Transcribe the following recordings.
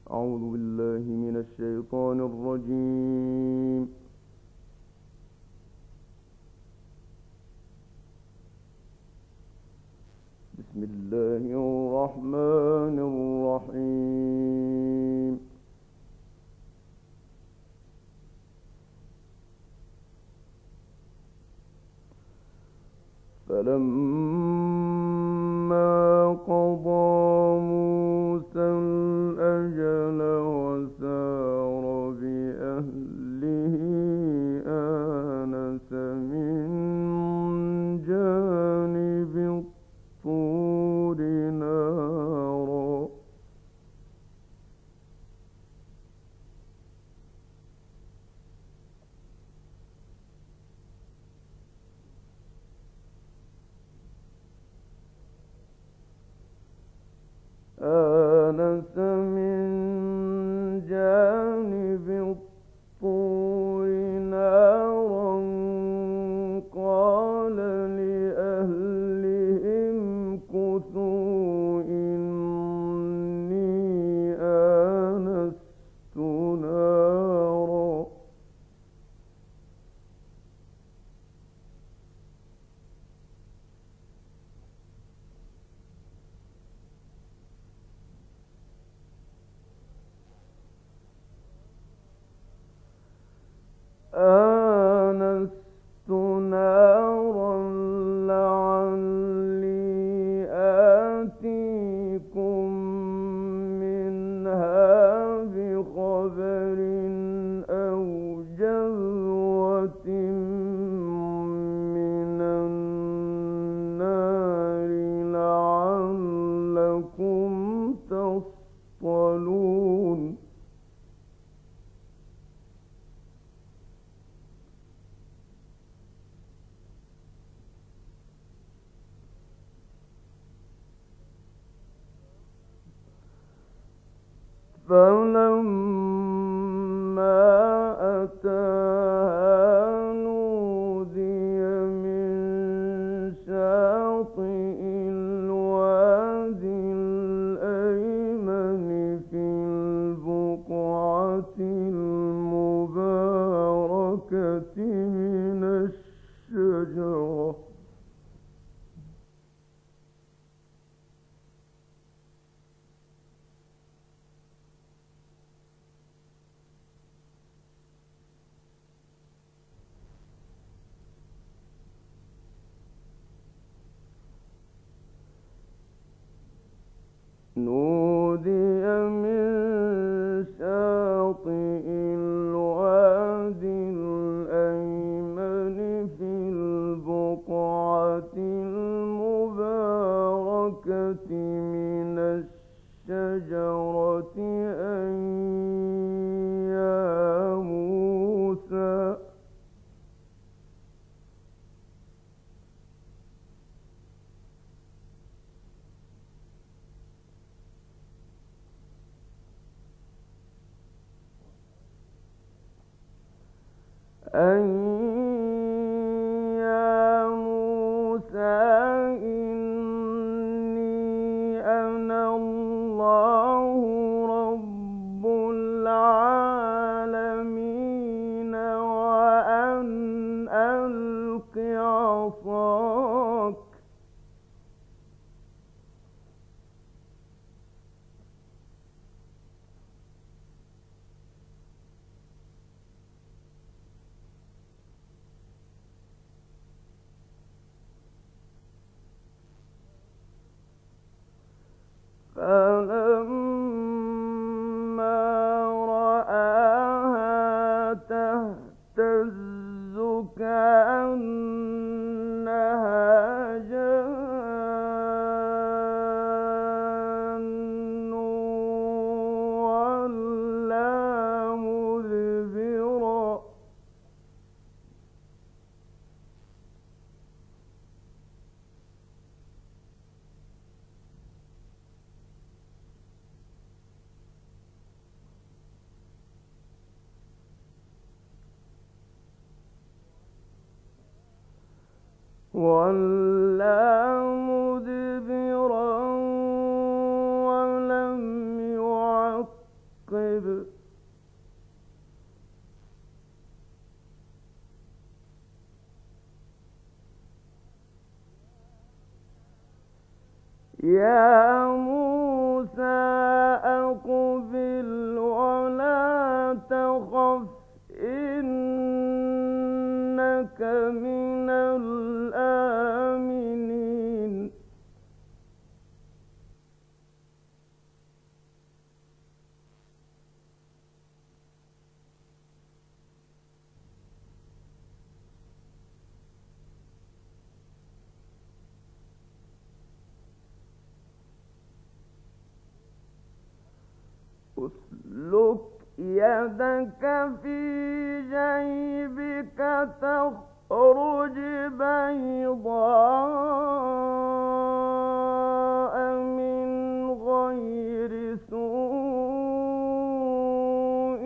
أعوذ بالله من الشيطان الرجيم. بسم الله الرحمن الرحيم. فلما قضى موسى الأجل وسار بأهله آنس من جانب الطور نارا آنس من جانب الطور نارا قال لأهلهم امكثوا إني آنست نارا آنست نارا لعلي آتيكم منها بخبر أو جذوة من النار لعلكم تصطلون فلما أتاها نودي من شاطئ الوادي الأيمن في البقعة المباركة من الشجرة نودي من شاطئ الوادي الأيمن في البقعة المباركة من الشجرة أن يا موسى إني أنا الله رب العالمين وأن ألق عصاك فلما رآها تهتز كأنها جان ولا مدبرا ولم يعقب يا موسى أقبل ولا تخف إنك من الآمنين اسلك يدك في جيبك تخرج بيضاء من غير سوء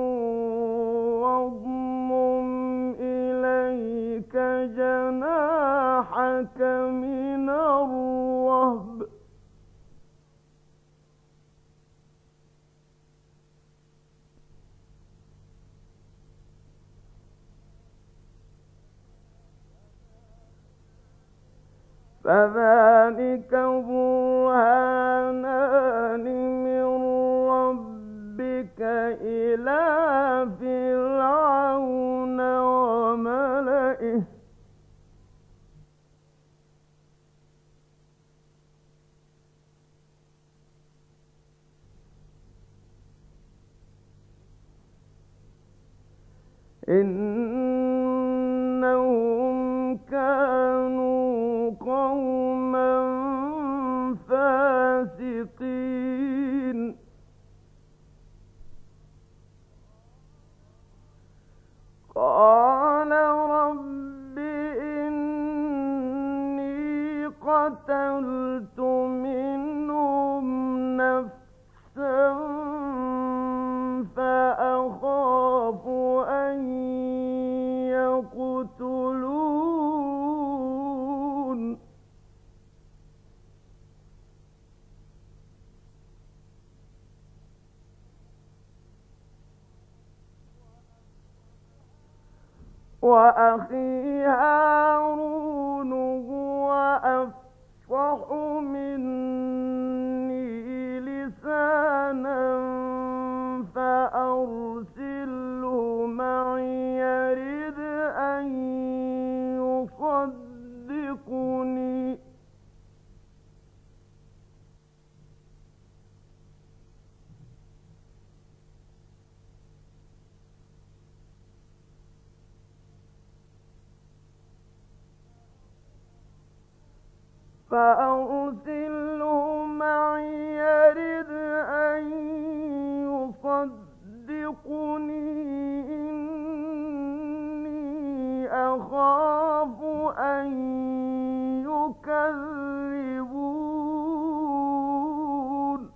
واضمم إليك جناحك من الرهب فذلك برهانان من ربك إلى فرعون وملئه إنهم كانوا قوما فاسقين قال رب إني قتلت منهم نفسا فأخاف أن يقتلون وأخي هارون هو أفصح مني لسانا فأرسله معي يرد أن يصدقني يرد أن يصدقني إني أخاف أن يكذبون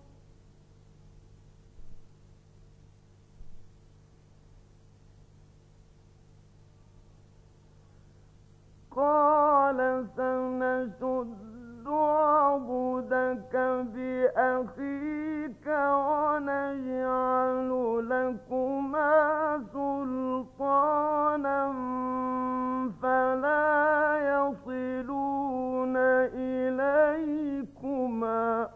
قال سنشد عضدك بأخيك ونجعل لكما سلطانا فلا يصلون إليكما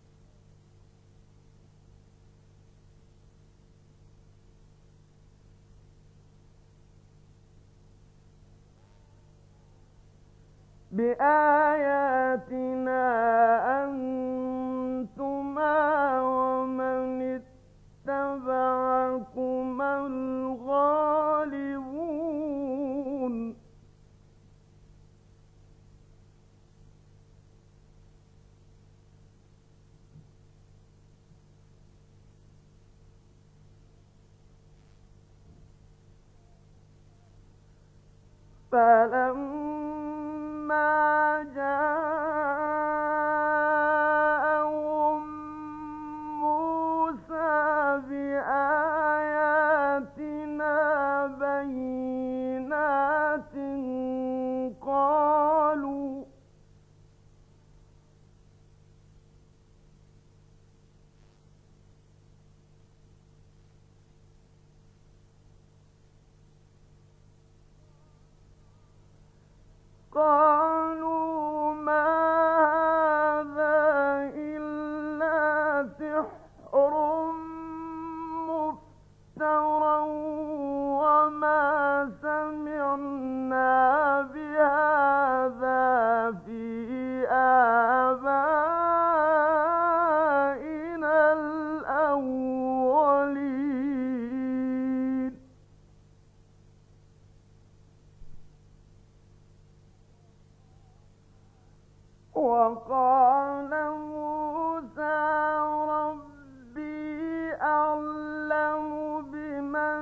بآياتنا أنتما ومن اتبعكما الغالبون فلما جاءهم موسى بآياتنا بينات قالوا ما هذا موسى ربي أعلم بمن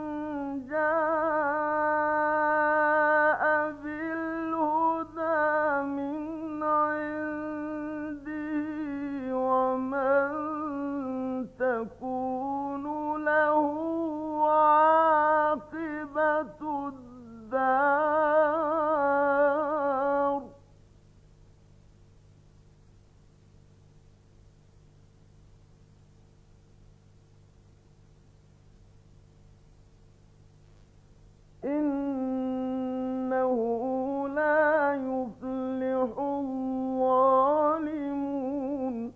جاء بالهدى من عنده ومن تكون له عاقبة الدار. إنه لا يفلح الظالمون.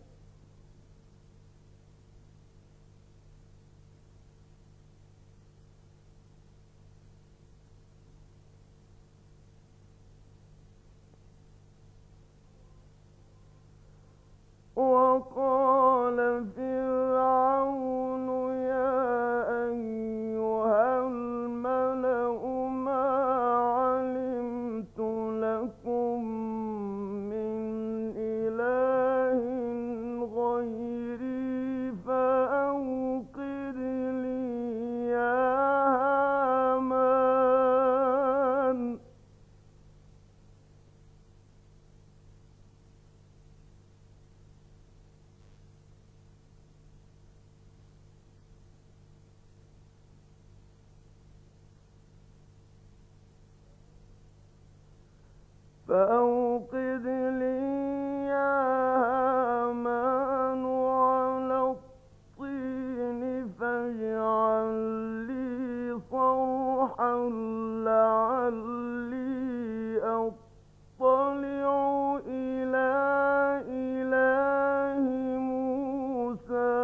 وقال فرعون يا أيها الملأ ما علمت لكم من إله غيري فأوقد لي يا هامان على الطين فاجعل لي صرحا لعلي أطلع إلى إله موسى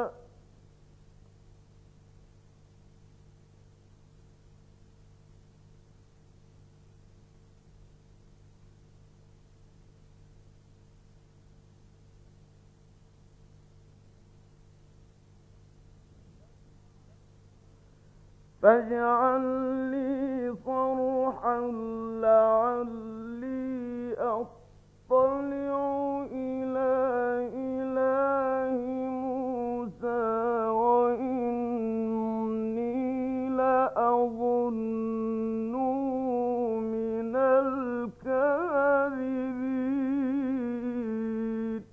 فاجعل لي صرحا لعلي أطلع إلى إله موسى وإني لأظنه من الكاذبين.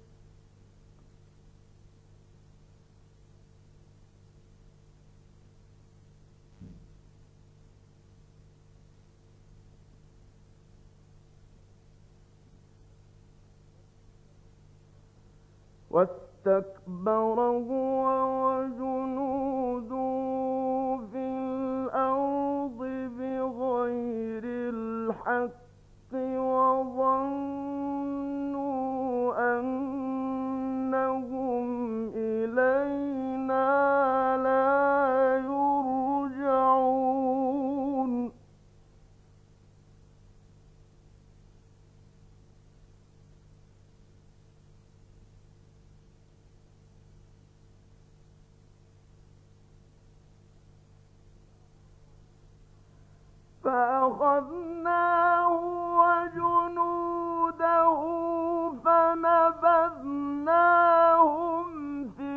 واستكبر هو وجنوده في الأرض بغير الحق وظنوا أنهم إلينا لا يرجعون. فأخذناه وجنوده فنبذناهم في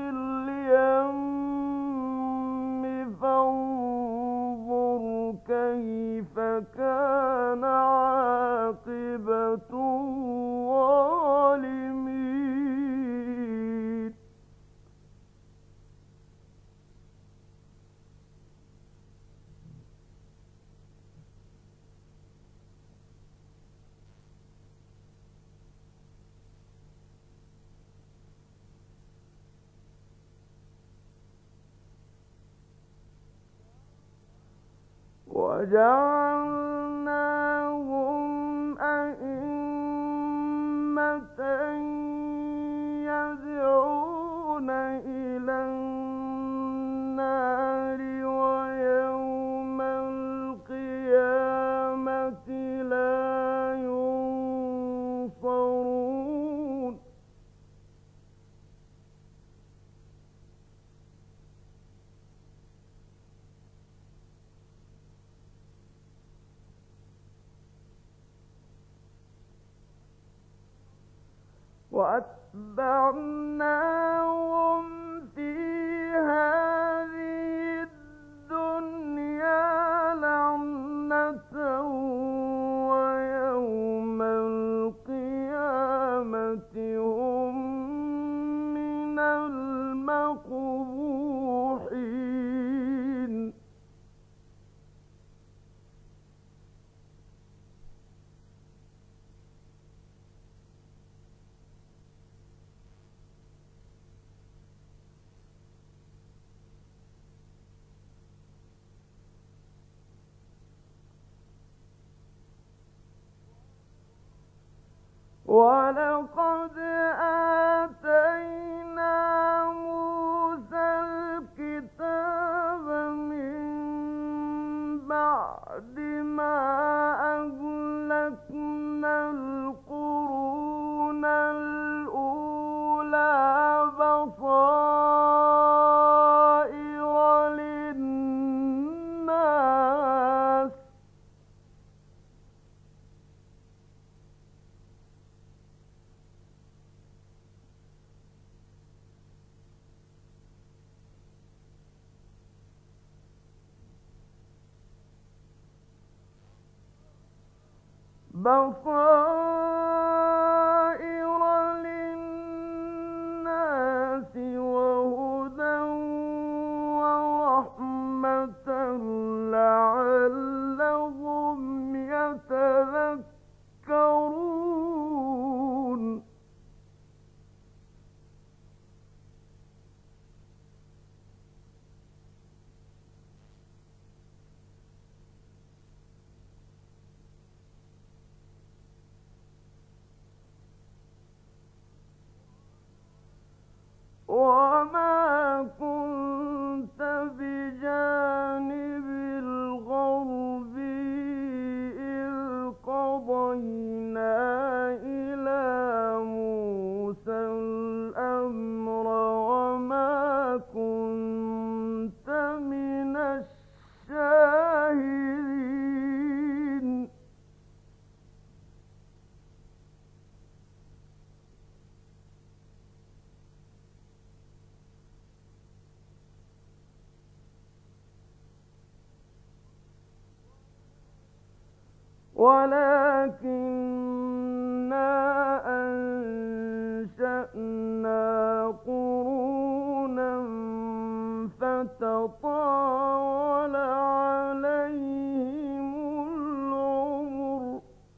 اليم فانظر كيف كان عاقبة الظالمين. وجعلناهم أئمة يدعون إلى النار ويوم القيامة لا ينصرون. وأتبعناهم في هذه الدنيا لعنة ويوم القيامة هم من المقبوحين. ولقد آتينا موسى الكتاب من بعد ما أهلكنا القرون الأولى بصائر للناس وهدى ورحمة لعلهم يتذكرون. وما كنت بجانب الغربي إذ قضينا إلى موسى الأمر وما كنت من الشاهدين. ولكننا أنشأنا قرونا فتطاول عليهم العمر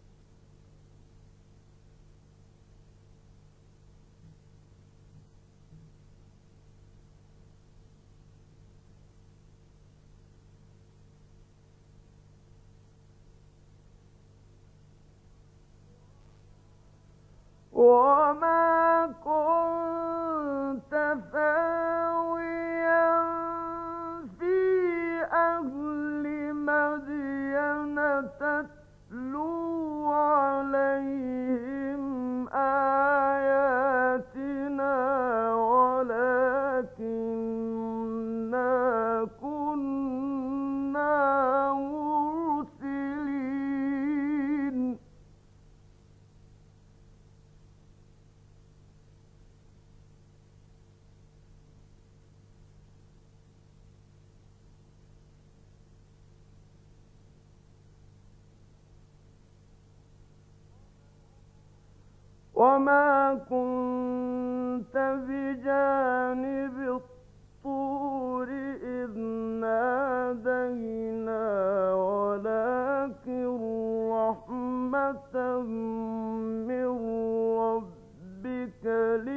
وما كنت ثاويا في أهل مدين تتلو عليهم آياتنا ولكننا كنا مرسلين. وما كنت بجانب الطور إذ نادينا ولكن رحمة من ربك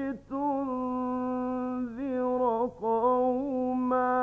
لتنذر قوما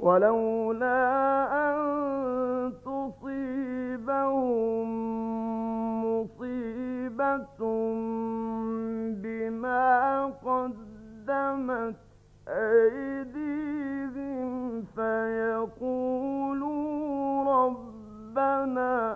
ولولا أن تصيبهم مصيبة بما قدمت أيديهم فيقولوا ربنا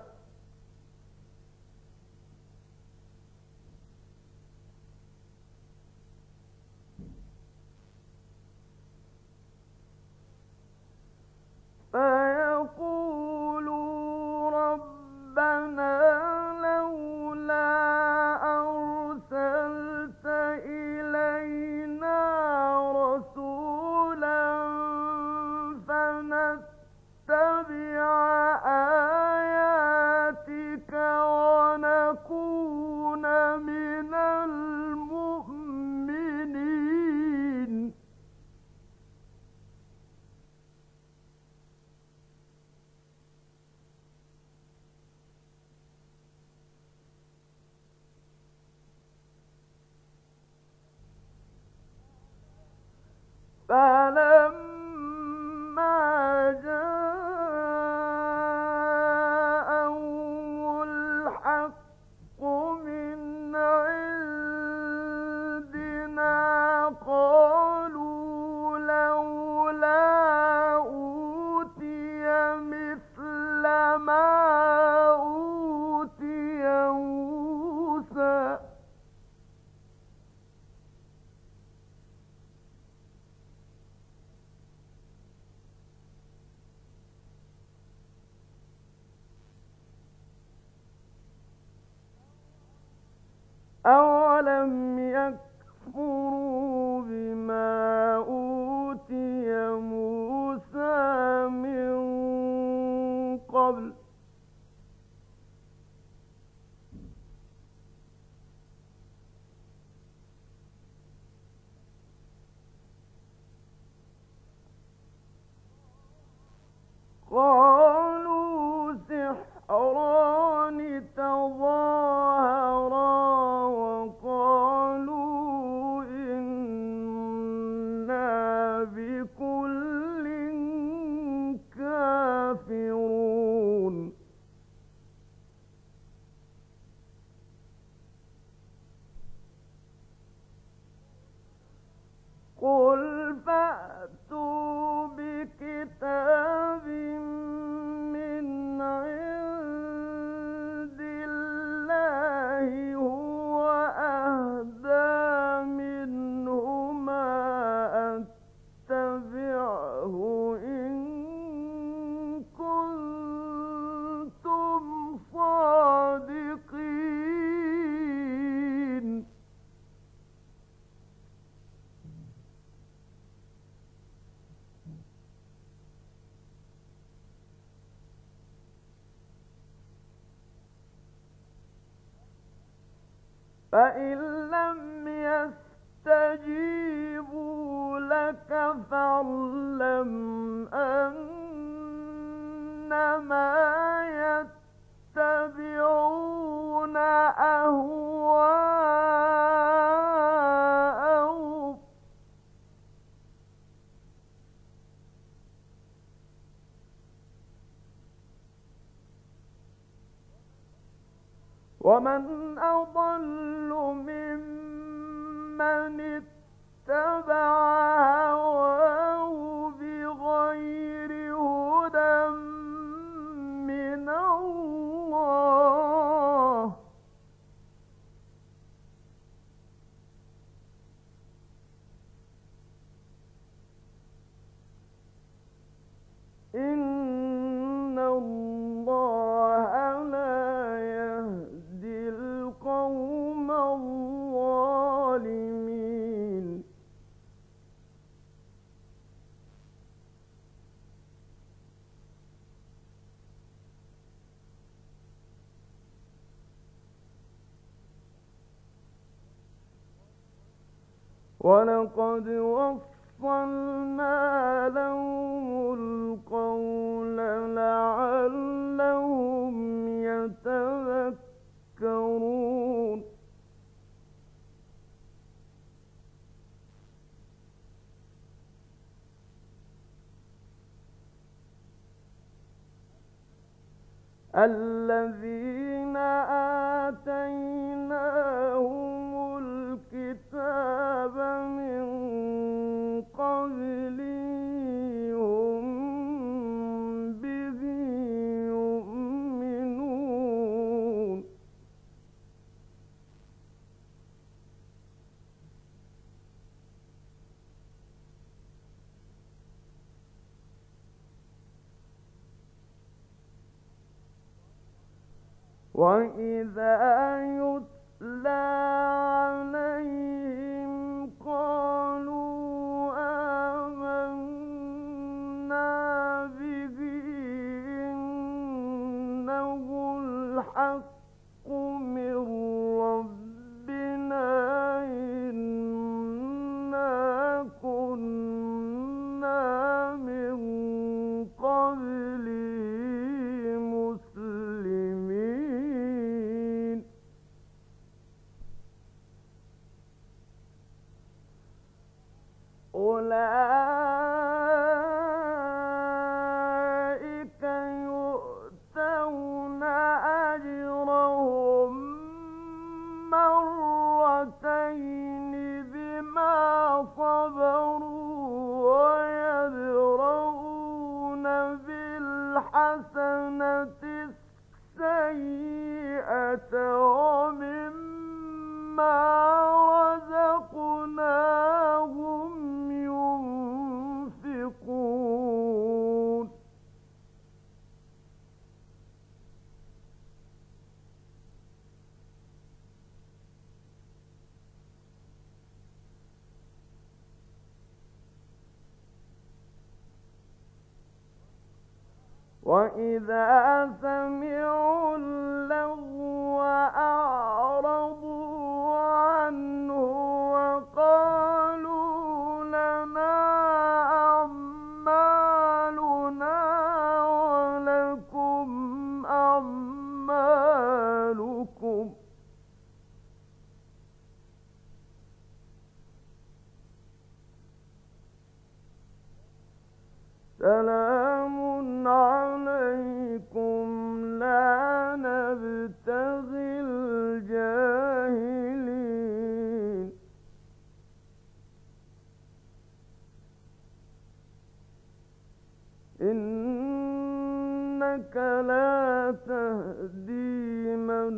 لولا أرسلت إلينا رسولا فنتبع آياتك ونكون من المؤمنين. فلما جاءهم الحق من عندنا قالوا لولا أوتي مثل ما أوتي موسى أولم يكفروا بما أوتي موسى من قبل قالوا سحران تظاهرا وقالوا إنا بكل كافرون. قل فأتوا بكتاب من عند الله هو أهدى منهما أتبعه إن كنتم صادقين. فإن لم يستجيبوا لك فاعلم أنما يتبعون أهواءهم ومن أضل ممن اتبع هواه بغير هدى من الله إن الله لا يهدي القوم الظالمين. ولقد وصلنا لهم القول لعلهم يتذكرون. الذين آتيناهم الكتاب من قبله هم به يؤمنون وإذا يتلى عليهم قالوا آمنا به إنه الحق من ربنا إنا كنا من قبله مسلمين أولئك يؤتون أجرهم مرتين بما صبروا ويدرؤون بالحسنة السيئة ومما رزقناهم ينفقون وإذا سمعوا اللغو أعرضوا عنه وقالوا لنا أعمالنا ولكم أعمالكم سلام عليكم لا نبتغي الجاهلين إنك لا تهدي من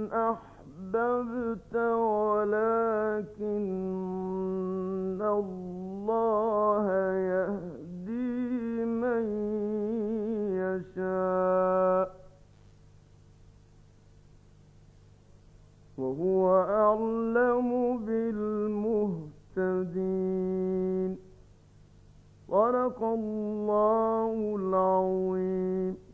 أحببت ولكن الله يهدي من يشاء وهو أعلم بالمهتدين صدق الله العظيم.